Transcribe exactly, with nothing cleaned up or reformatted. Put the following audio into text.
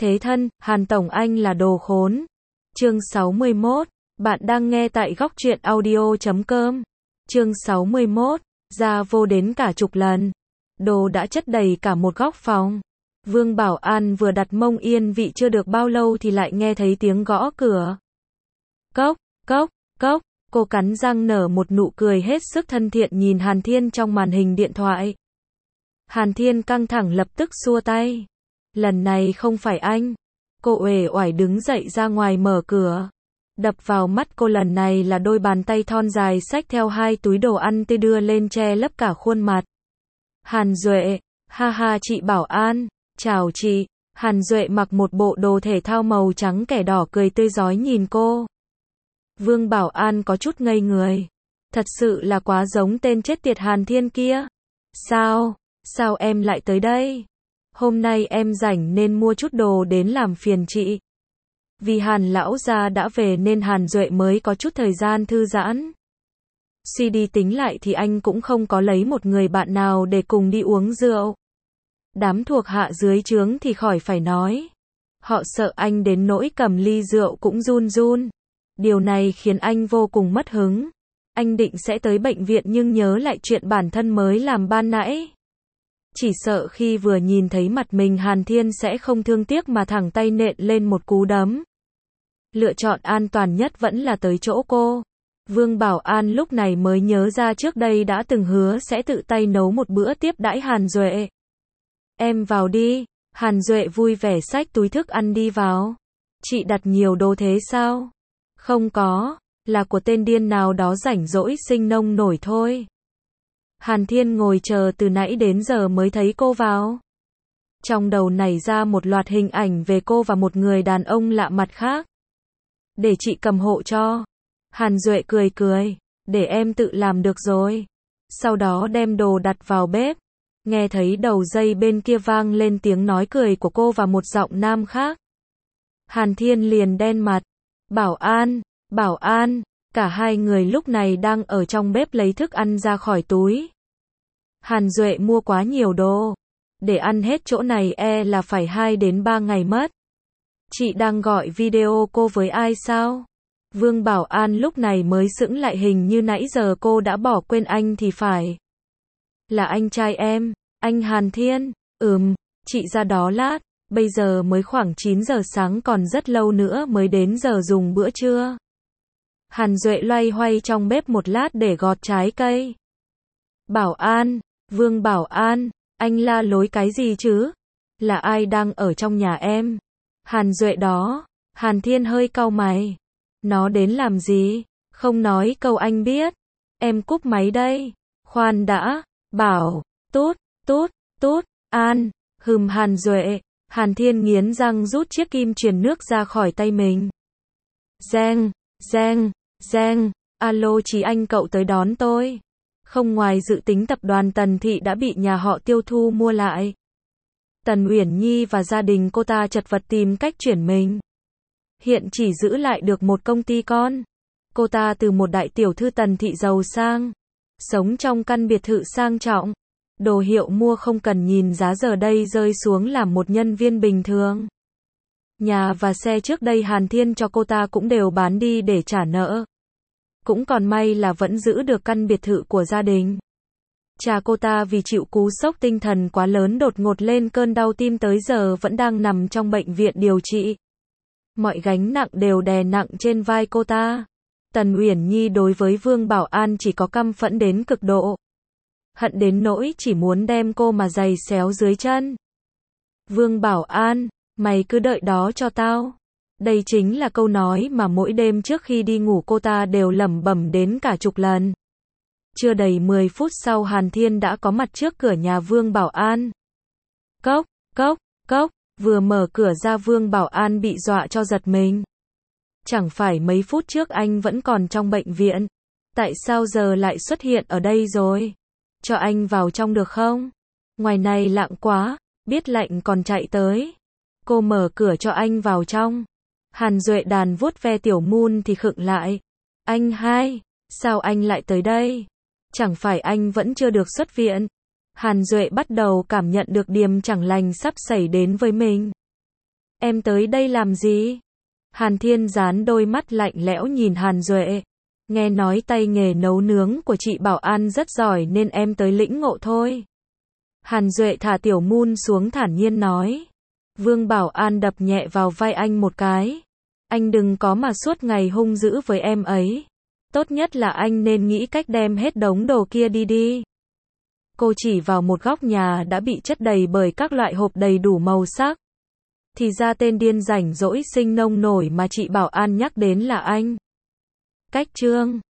Thế thân, Hàn Tổng anh là đồ khốn. Chương sáu mươi mốt, bạn đang nghe tại góc truyện audio chấm com. Chương sáu mươi mốt, ra vô đến cả chục lần. Đồ đã chất đầy cả một góc phòng. Vương Bảo An vừa đặt mông yên vị chưa được bao lâu thì lại nghe thấy tiếng gõ cửa. Cốc, cốc, cốc, cô cắn răng nở một nụ cười hết sức thân thiện nhìn Hàn Thiên trong màn hình điện thoại. Hàn Thiên căng thẳng lập tức xua tay. Lần này không phải anh. Cô uể oải đứng dậy ra ngoài mở cửa. Đập vào mắt cô lần này là đôi bàn tay thon dài xách theo hai túi đồ ăn tươi đưa lên che lấp cả khuôn mặt. Hàn Duệ, ha ha chị Bảo An, chào chị. Hàn Duệ mặc một bộ đồ thể thao màu trắng kẻ đỏ cười tươi rói nhìn cô. Vương Bảo An có chút ngây người. Thật sự là quá giống tên chết tiệt Hàn Thiên kia. Sao, sao em lại tới đây? Hôm nay em rảnh nên mua chút đồ đến làm phiền chị. Vì Hàn lão gia đã về nên Hàn Duệ mới có chút thời gian thư giãn. Suy đi tính lại thì anh cũng không có lấy một người bạn nào để cùng đi uống rượu. Đám thuộc hạ dưới trướng thì khỏi phải nói. Họ sợ anh đến nỗi cầm ly rượu cũng run run. Điều này khiến anh vô cùng mất hứng. Anh định sẽ tới bệnh viện nhưng nhớ lại chuyện bản thân mới làm ban nãy. Chỉ sợ khi vừa nhìn thấy mặt mình Hàn Thiên sẽ không thương tiếc mà thẳng tay nện lên một cú đấm. Lựa chọn an toàn nhất vẫn là tới chỗ cô. Vương Bảo An lúc này mới nhớ ra trước đây đã từng hứa sẽ tự tay nấu một bữa tiếp đãi Hàn Duệ. Em vào đi. Hàn Duệ vui vẻ xách túi thức ăn đi vào. Chị đặt nhiều đồ thế sao? Không có, là của tên điên nào đó rảnh rỗi sinh nông nổi thôi. Hàn Thiên ngồi chờ từ nãy đến giờ mới thấy cô vào. Trong đầu nảy ra một loạt hình ảnh về cô và một người đàn ông lạ mặt khác. Để chị cầm hộ cho. Hàn Duệ cười cười. Để em tự làm được rồi. Sau đó đem đồ đặt vào bếp. Nghe thấy đầu dây bên kia vang lên tiếng nói cười của cô và một giọng nam khác. Hàn Thiên liền đen mặt. Bảo An, Bảo An. Cả hai người lúc này đang ở trong bếp lấy thức ăn ra khỏi túi. Hàn Duệ mua quá nhiều đồ. Để ăn hết chỗ này e là phải hai đến ba ngày mất. Chị đang gọi video cô với ai sao? Vương Bảo An lúc này mới sững lại, hình như nãy giờ cô đã bỏ quên anh thì phải. Là anh trai em, anh Hàn Thiên. Ừm, chị ra đó lát. Bây giờ mới khoảng chín giờ sáng, còn rất lâu nữa mới đến giờ dùng bữa trưa. Hàn Duệ loay hoay trong bếp một lát để gọt trái cây. Bảo An, Vương Bảo An, anh la lối cái gì chứ? Là ai đang ở trong nhà em? Hàn Duệ đó. Hàn Thiên hơi cau mày. Nó đến làm gì? Không nói câu anh biết. Em cúp máy đây. Khoan đã. Bảo, tút, tút, tút, An, hừm Hàn Duệ. Hàn Thiên nghiến răng rút chiếc kim truyền nước ra khỏi tay mình. Giang, Giang, Giang, alo chị, anh cậu tới đón tôi. Không ngoài dự tính tập đoàn Tần Thị đã bị nhà họ Tiêu Thu mua lại. Tần Uyển Nhi và gia đình cô ta chật vật tìm cách chuyển mình. Hiện chỉ giữ lại được một công ty con. Cô ta từ một đại tiểu thư Tần Thị giàu sang. Sống trong căn biệt thự sang trọng. Đồ hiệu mua không cần nhìn giá giờ đây rơi xuống làm một nhân viên bình thường. Nhà và xe trước đây Hàn Thiên cho cô ta cũng đều bán đi để trả nợ. Cũng còn may là vẫn giữ được căn biệt thự của gia đình. Cha cô ta vì chịu cú sốc tinh thần quá lớn đột ngột lên cơn đau tim tới giờ vẫn đang nằm trong bệnh viện điều trị. Mọi gánh nặng đều đè nặng trên vai cô ta. Tần Uyển Nhi đối với Vương Bảo An chỉ có căm phẫn đến cực độ. Hận đến nỗi chỉ muốn đem cô mà giày xéo dưới chân. Vương Bảo An, mày cứ đợi đó cho tao. Đây chính là câu nói mà mỗi đêm trước khi đi ngủ cô ta đều lẩm bẩm đến cả chục lần. Chưa đầy mười phút sau Hàn Thiên đã có mặt trước cửa nhà Vương Bảo An. Cốc, cốc, cốc, vừa mở cửa ra Vương Bảo An bị dọa cho giật mình. Chẳng phải mấy phút trước anh vẫn còn trong bệnh viện. Tại sao giờ lại xuất hiện ở đây rồi? Cho anh vào trong được không? Ngoài này lặng quá, biết lạnh còn chạy tới. Cô mở cửa cho anh vào trong. Hàn Duệ đàn vuốt ve tiểu Moon thì khựng lại. Anh hai, sao anh lại tới đây? Chẳng phải anh vẫn chưa được xuất viện? Hàn Duệ bắt đầu cảm nhận được điềm chẳng lành sắp xảy đến với mình. Em tới đây làm gì? Hàn Thiên dán đôi mắt lạnh lẽo nhìn Hàn Duệ. Nghe nói tay nghề nấu nướng của chị Bảo An rất giỏi nên em tới lĩnh ngộ thôi. Hàn Duệ thả Tiểu Moon xuống thản nhiên nói. Vương Bảo An đập nhẹ vào vai anh một cái. Anh đừng có mà suốt ngày hung dữ với em ấy. Tốt nhất là anh nên nghĩ cách đem hết đống đồ kia đi đi. Cô chỉ vào một góc nhà đã bị chất đầy bởi các loại hộp đầy đủ màu sắc. Thì ra tên điên rảnh rỗi sinh nông nổi mà chị Bảo An nhắc đến là anh. Cách chương